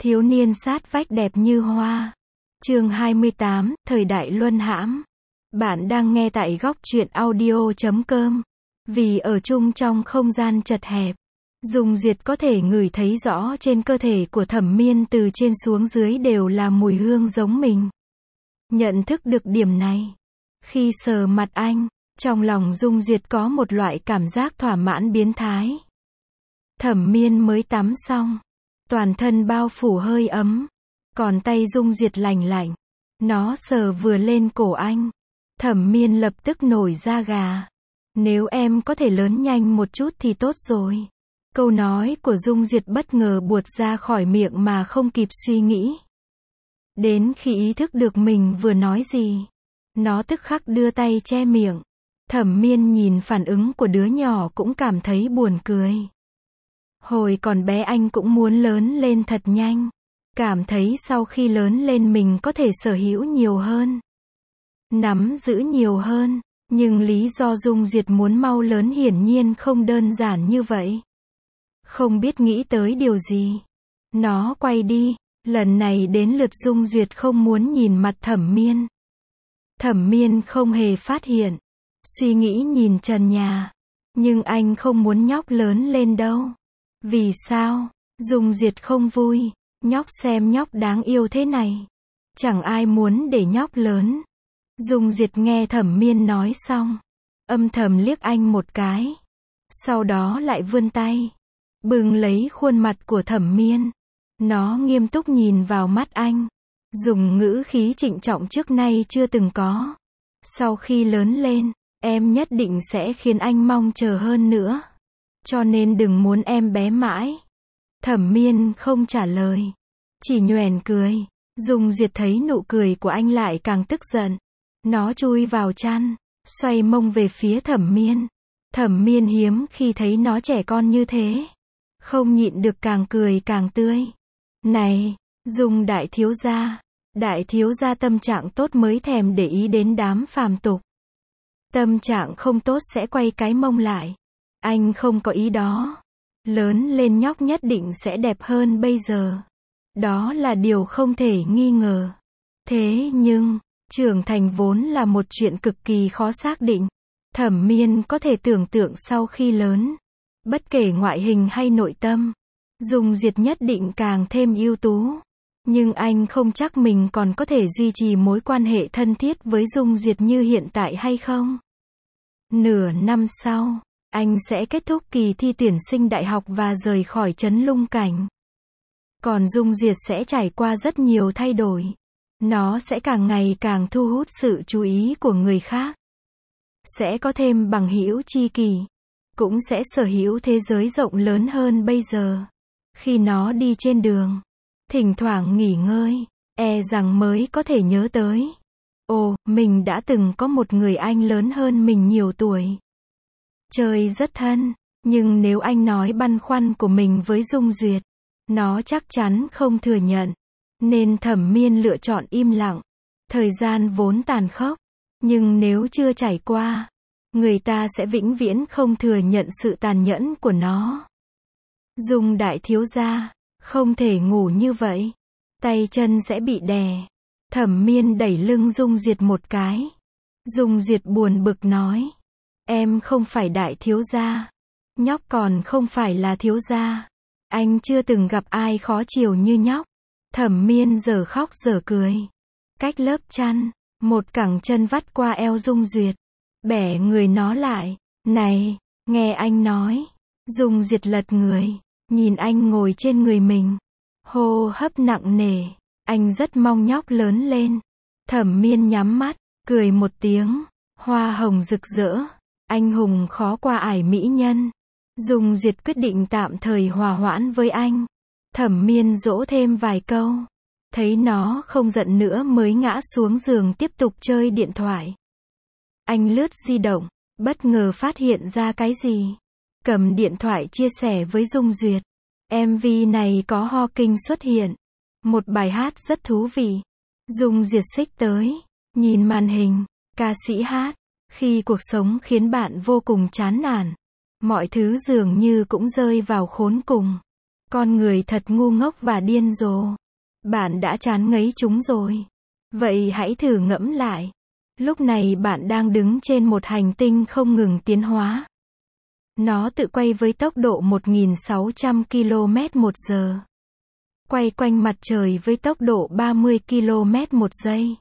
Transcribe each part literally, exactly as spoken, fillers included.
Thiếu niên sát vách đẹp như hoa. Chương hai mươi tám, thời đại luân hãm. Bạn đang nghe tại góc truyện audio chấm com. Vì ở chung trong không gian chật hẹp, Dung Duyệt có thể ngửi thấy rõ trên cơ thể của Thẩm Miên từ trên xuống dưới đều là mùi hương giống mình. Nhận thức được điểm này, khi sờ mặt anh, trong lòng Dung Duyệt có một loại cảm giác thỏa mãn biến thái. Thẩm Miên mới tắm xong, toàn thân bao phủ hơi ấm, còn tay Dung Duyệt lành lạnh. Nó sờ vừa lên cổ anh, Thẩm Miên lập tức nổi da gà. Nếu em có thể lớn nhanh một chút thì tốt rồi. Câu nói của Dung Duyệt bất ngờ buột ra khỏi miệng mà không kịp suy nghĩ. Đến khi ý thức được mình vừa nói gì, nó tức khắc đưa tay che miệng. Thẩm Miên nhìn phản ứng của đứa nhỏ cũng cảm thấy buồn cười. Hồi còn bé anh cũng muốn lớn lên thật nhanh. Cảm thấy sau khi lớn lên mình có thể sở hữu nhiều hơn, nắm giữ nhiều hơn. Nhưng lý do Dung Duyệt muốn mau lớn hiển nhiên không đơn giản như vậy. Không biết nghĩ tới điều gì, nó quay đi. Lần này đến lượt Dung Duyệt không muốn nhìn mặt Thẩm Miên. Thẩm Miên không hề phát hiện, suy nghĩ nhìn trần nhà. Nhưng anh không muốn nhóc lớn lên đâu. Vì sao? Dung Duyệt không vui. Nhóc xem nhóc đáng yêu thế này, chẳng ai muốn để nhóc lớn. Dung Duyệt nghe Thẩm Miên nói xong, âm thầm liếc anh một cái, sau đó lại vươn tay, bưng lấy khuôn mặt của Thẩm Miên. Nó nghiêm túc nhìn vào mắt anh, dùng ngữ khí trịnh trọng trước nay chưa từng có. Sau khi lớn lên, em nhất định sẽ khiến anh mong chờ hơn nữa. Cho nên đừng muốn em bé mãi. Thẩm Miên không trả lời, chỉ nhoẻn cười. Dung Duyệt thấy nụ cười của anh lại càng tức giận. Nó chui vào chăn, xoay mông về phía Thẩm Miên. Thẩm Miên hiếm khi thấy nó trẻ con như thế, không nhịn được càng cười càng tươi. Này, Dung đại thiếu gia, đại thiếu gia tâm trạng tốt mới thèm để ý đến đám phàm tục. Tâm trạng không tốt sẽ quay cái mông lại. Anh không có ý đó. Lớn lên nhóc nhất định sẽ đẹp hơn bây giờ. Đó là điều không thể nghi ngờ. Thế nhưng, trưởng thành vốn là một chuyện cực kỳ khó xác định. Thẩm Miên có thể tưởng tượng sau khi lớn, bất kể ngoại hình hay nội tâm, Dung Duyệt nhất định càng thêm ưu tú. Nhưng anh không chắc mình còn có thể duy trì mối quan hệ thân thiết với Dung Duyệt như hiện tại hay không. Nửa năm sau, anh sẽ kết thúc kỳ thi tuyển sinh đại học và rời khỏi trấn Lung Cảnh. Còn Dung Duyệt sẽ trải qua rất nhiều thay đổi. Nó sẽ càng ngày càng thu hút sự chú ý của người khác. Sẽ có thêm bằng hữu tri kỷ. Cũng sẽ sở hữu thế giới rộng lớn hơn bây giờ. Khi nó đi trên đường, thỉnh thoảng nghỉ ngơi, e rằng mới có thể nhớ tới. Ồ, mình đã từng có một người anh lớn hơn mình nhiều tuổi. Chơi rất thân, nhưng nếu anh nói băn khoăn của mình với Dung Duyệt, nó chắc chắn không thừa nhận. Nên Thẩm Miên lựa chọn im lặng. Thời gian vốn tàn khốc, nhưng nếu chưa trải qua, người ta sẽ vĩnh viễn không thừa nhận sự tàn nhẫn của nó. Dung đại thiếu gia, không thể ngủ như vậy. Tay chân sẽ bị đè. Thẩm Miên đẩy lưng Dung Duyệt một cái. Dung Duyệt buồn bực nói. Em không phải đại thiếu gia. Nhóc còn không phải là thiếu gia. Anh chưa từng gặp ai khó chiều như nhóc. Thẩm Miên giờ khóc giờ cười. Cách lớp chăn, một cẳng chân vắt qua eo Dung Duyệt, bẻ người nó lại. Này, nghe anh nói. Dung Duyệt lật người, nhìn anh ngồi trên người mình. Hô hấp nặng nề. Anh rất mong nhóc lớn lên. Thẩm Miên nhắm mắt, cười một tiếng. Hoa hồng rực rỡ. Anh hùng khó qua ải mỹ nhân. Dung Duyệt quyết định tạm thời hòa hoãn với anh. Thẩm Miên dỗ thêm vài câu. Thấy nó không giận nữa mới ngã xuống giường tiếp tục chơi điện thoại. Anh lướt di động, bất ngờ phát hiện ra cái gì. Cầm điện thoại chia sẻ với Dung Duyệt. em vê này có Hawking xuất hiện. Một bài hát rất thú vị. Dung Duyệt xích tới, nhìn màn hình, ca sĩ hát. Khi cuộc sống khiến bạn vô cùng chán nản, mọi thứ dường như cũng rơi vào khốn cùng. Con người thật ngu ngốc và điên rồ. Bạn đã chán ngấy chúng rồi. Vậy hãy thử ngẫm lại. Lúc này bạn đang đứng trên một hành tinh không ngừng tiến hóa. Nó tự quay với tốc độ một nghìn sáu trăm ki lô mét một giờ. Quay quanh mặt trời với tốc độ ba mươi ki lô mét một giây.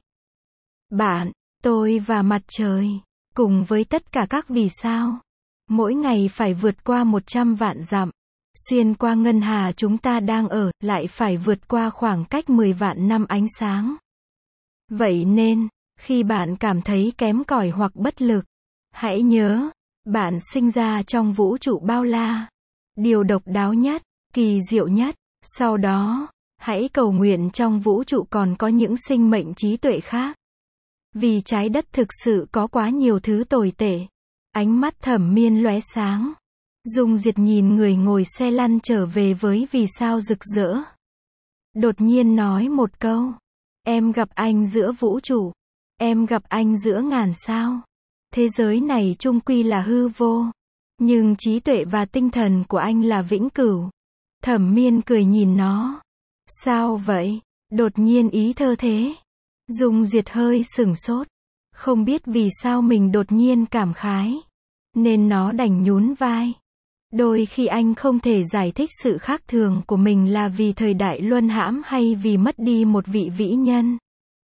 Bạn, tôi và mặt trời, cùng với tất cả các vì sao, mỗi ngày phải vượt qua một trăm vạn dặm. Xuyên qua ngân hà chúng ta đang ở, lại phải vượt qua khoảng cách mười vạn năm ánh sáng. Vậy nên, khi bạn cảm thấy kém cỏi hoặc bất lực, hãy nhớ, bạn sinh ra trong vũ trụ bao la. Điều độc đáo nhất, kỳ diệu nhất. Sau đó, hãy cầu nguyện trong vũ trụ còn có những sinh mệnh trí tuệ khác. Vì trái đất thực sự có quá nhiều thứ tồi tệ. Ánh mắt Thẩm Miên lóe sáng. Dung Diệt nhìn người ngồi xe lăn trở về với vì sao rực rỡ. Đột nhiên nói một câu. Em gặp anh giữa vũ trụ. Em gặp anh giữa ngàn sao. Thế giới này chung quy là hư vô. Nhưng trí tuệ và tinh thần của anh là vĩnh cửu. Thẩm Miên cười nhìn nó. Sao vậy? Đột nhiên ý thơ thế. Dung Diệt hơi sửng sốt. Không biết vì sao mình đột nhiên cảm khái. Nên nó đành nhún vai. Đôi khi anh không thể giải thích sự khác thường của mình là vì thời đại luân hãm hay vì mất đi một vị vĩ nhân.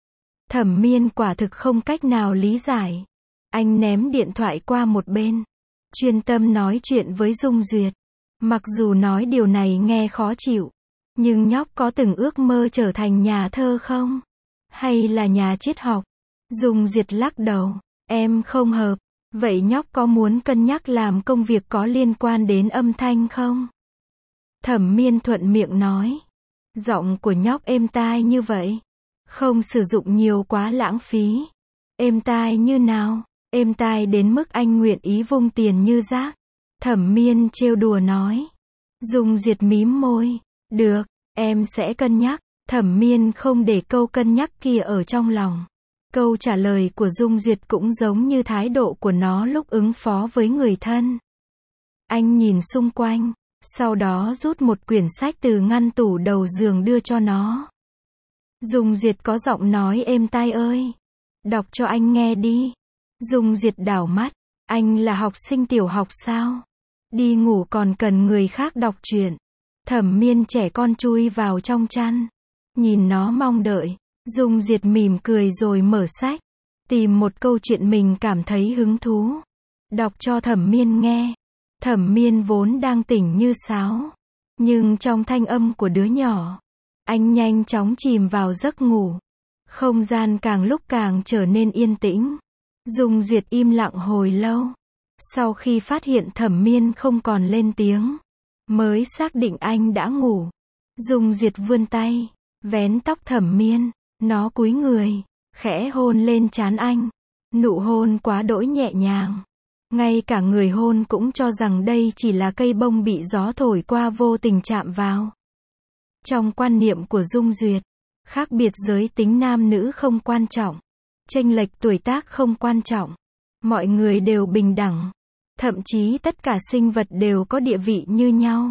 Thẩm Miên quả thực không cách nào lý giải. Anh ném điện thoại qua một bên. Chuyên tâm nói chuyện với Dung Duyệt. Mặc dù nói điều này nghe khó chịu. Nhưng nhóc có từng ước mơ trở thành nhà thơ không? Hay là nhà triết học? Dung Duyệt lắc đầu. Em không hợp. Vậy nhóc có muốn cân nhắc làm công việc có liên quan đến âm thanh không? Thẩm Miên thuận miệng nói. Giọng của nhóc êm tai như vậy. Không sử dụng nhiều quá lãng phí. Êm tai như nào? Êm tai đến mức anh nguyện ý vung tiền như rác. Thẩm Miên trêu đùa nói. Dung Duyệt mím môi. Được, em sẽ cân nhắc. Thẩm Miên không để câu cân nhắc kia ở trong lòng. Câu trả lời của Dung Duyệt cũng giống như thái độ của nó lúc ứng phó với người thân. Anh nhìn xung quanh, sau đó rút một quyển sách từ ngăn tủ đầu giường đưa cho nó. Dung Duyệt có giọng nói êm tai ơi. Đọc cho anh nghe đi. Dung Duyệt đảo mắt. Anh là học sinh tiểu học sao? Đi ngủ còn cần người khác đọc truyện. Thẩm Miên trẻ con chui vào trong chăn. Nhìn nó mong đợi. Dung Duyệt mỉm cười rồi mở sách. Tìm một câu chuyện mình cảm thấy hứng thú. Đọc cho Thẩm Miên nghe. Thẩm Miên vốn đang tỉnh như sáo. Nhưng trong thanh âm của đứa nhỏ, anh nhanh chóng chìm vào giấc ngủ. Không gian càng lúc càng trở nên yên tĩnh. Dung Duyệt im lặng hồi lâu. Sau khi phát hiện Thẩm Miên không còn lên tiếng, mới xác định anh đã ngủ. Dung Duyệt vươn tay, vén tóc Thẩm Miên. Nó cúi người, khẽ hôn lên trán anh. Nụ hôn quá đỗi nhẹ nhàng. Ngay cả người hôn cũng cho rằng đây chỉ là cây bông bị gió thổi qua vô tình chạm vào. Trong quan niệm của Dung Duyệt, khác biệt giới tính nam nữ không quan trọng. Chênh lệch tuổi tác không quan trọng. Mọi người đều bình đẳng. Thậm chí tất cả sinh vật đều có địa vị như nhau.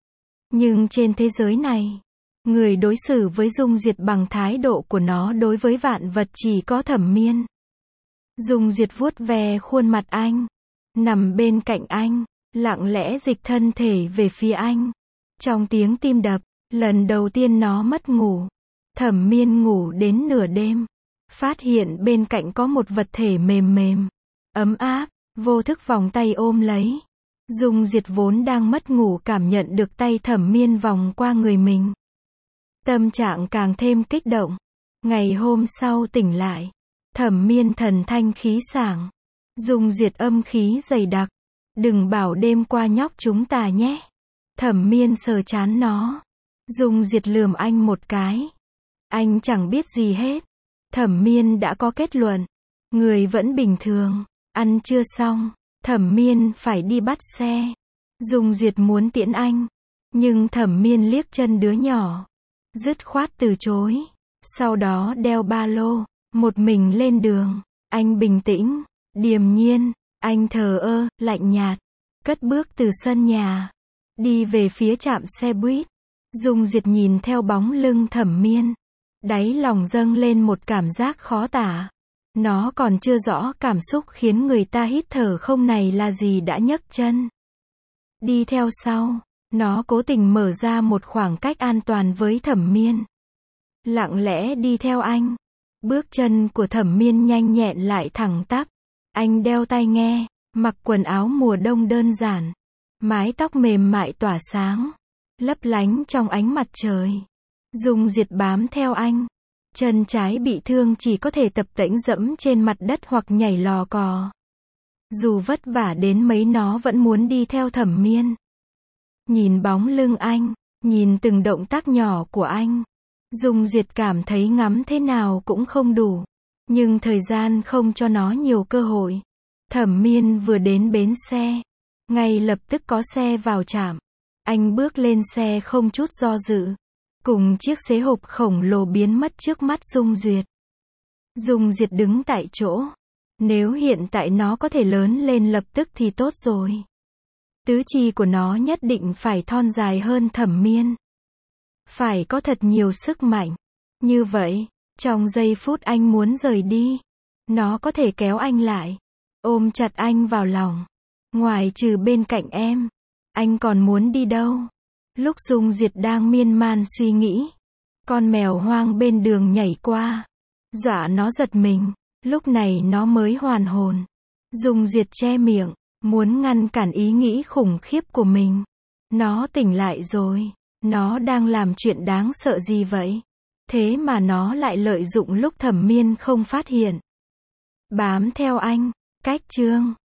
Nhưng trên thế giới này, người đối xử với Dung Duyệt bằng thái độ của nó đối với vạn vật chỉ có Thẩm Miên. Dung Duyệt vuốt ve khuôn mặt anh, nằm bên cạnh anh, lặng lẽ dịch thân thể về phía anh. Trong tiếng tim đập, lần đầu tiên nó mất ngủ. Thẩm Miên ngủ đến nửa đêm, phát hiện bên cạnh có một vật thể mềm mềm, ấm áp, vô thức vòng tay ôm lấy. Dung Duyệt vốn đang mất ngủ cảm nhận được tay Thẩm Miên vòng qua người mình. Tâm trạng càng thêm kích động. Ngày hôm sau tỉnh lại, Thẩm Miên thần thanh khí sảng. Dung Duyệt âm khí dày đặc. Đừng bảo đêm qua nhóc chúng ta nhé. Thẩm Miên sờ chán nó. Dung Duyệt lườm anh một cái. Anh chẳng biết gì hết. Thẩm Miên đã có kết luận. Người vẫn bình thường. Ăn chưa xong, Thẩm Miên phải đi bắt xe. Dung Duyệt muốn tiễn anh. Nhưng Thẩm Miên liếc chân đứa nhỏ, dứt khoát từ chối. Sau đó đeo ba lô, một mình lên đường. Anh bình tĩnh, điềm nhiên, anh thờ ơ, lạnh nhạt, cất bước từ sân nhà, đi về phía trạm xe buýt. Dung Duyệt nhìn theo bóng lưng Thẩm Miên. Đáy lòng dâng lên một cảm giác khó tả. Nó còn chưa rõ cảm xúc khiến người ta hít thở không này là gì đã nhấc chân. Đi theo sau. Nó cố tình mở ra một khoảng cách an toàn với Thẩm Miên. Lặng lẽ đi theo anh. Bước chân của Thẩm Miên nhanh nhẹn lại thẳng tắp. Anh đeo tai nghe, mặc quần áo mùa đông đơn giản. Mái tóc mềm mại tỏa sáng, lấp lánh trong ánh mặt trời. Dung Duyệt bám theo anh. Chân trái bị thương chỉ có thể tập tễnh dẫm trên mặt đất hoặc nhảy lò cò. Dù vất vả đến mấy nó vẫn muốn đi theo Thẩm Miên. Nhìn bóng lưng anh, nhìn từng động tác nhỏ của anh. Dung Duyệt cảm thấy ngắm thế nào cũng không đủ. Nhưng thời gian không cho nó nhiều cơ hội. Thẩm Miên vừa đến bến xe. Ngay lập tức có xe vào trạm. Anh bước lên xe không chút do dự. Cùng chiếc xế hộp khổng lồ biến mất trước mắt Dung Duyệt. Dung Duyệt đứng tại chỗ. Nếu hiện tại nó có thể lớn lên lập tức thì tốt rồi. Tứ chi của nó nhất định phải thon dài hơn Thẩm Miên. Phải có thật nhiều sức mạnh. Như vậy, trong giây phút anh muốn rời đi, nó có thể kéo anh lại, ôm chặt anh vào lòng. Ngoài trừ bên cạnh em, anh còn muốn đi đâu? Lúc Dung Duyệt đang miên man suy nghĩ, con mèo hoang bên đường nhảy qua, dọa nó giật mình. Lúc này nó mới hoàn hồn. Dung Duyệt che miệng, muốn ngăn cản ý nghĩ khủng khiếp của mình. Nó tỉnh lại rồi. Nó đang làm chuyện đáng sợ gì vậy? Thế mà nó lại lợi dụng lúc Thẩm Miên không phát hiện. Bám theo anh. Cách chương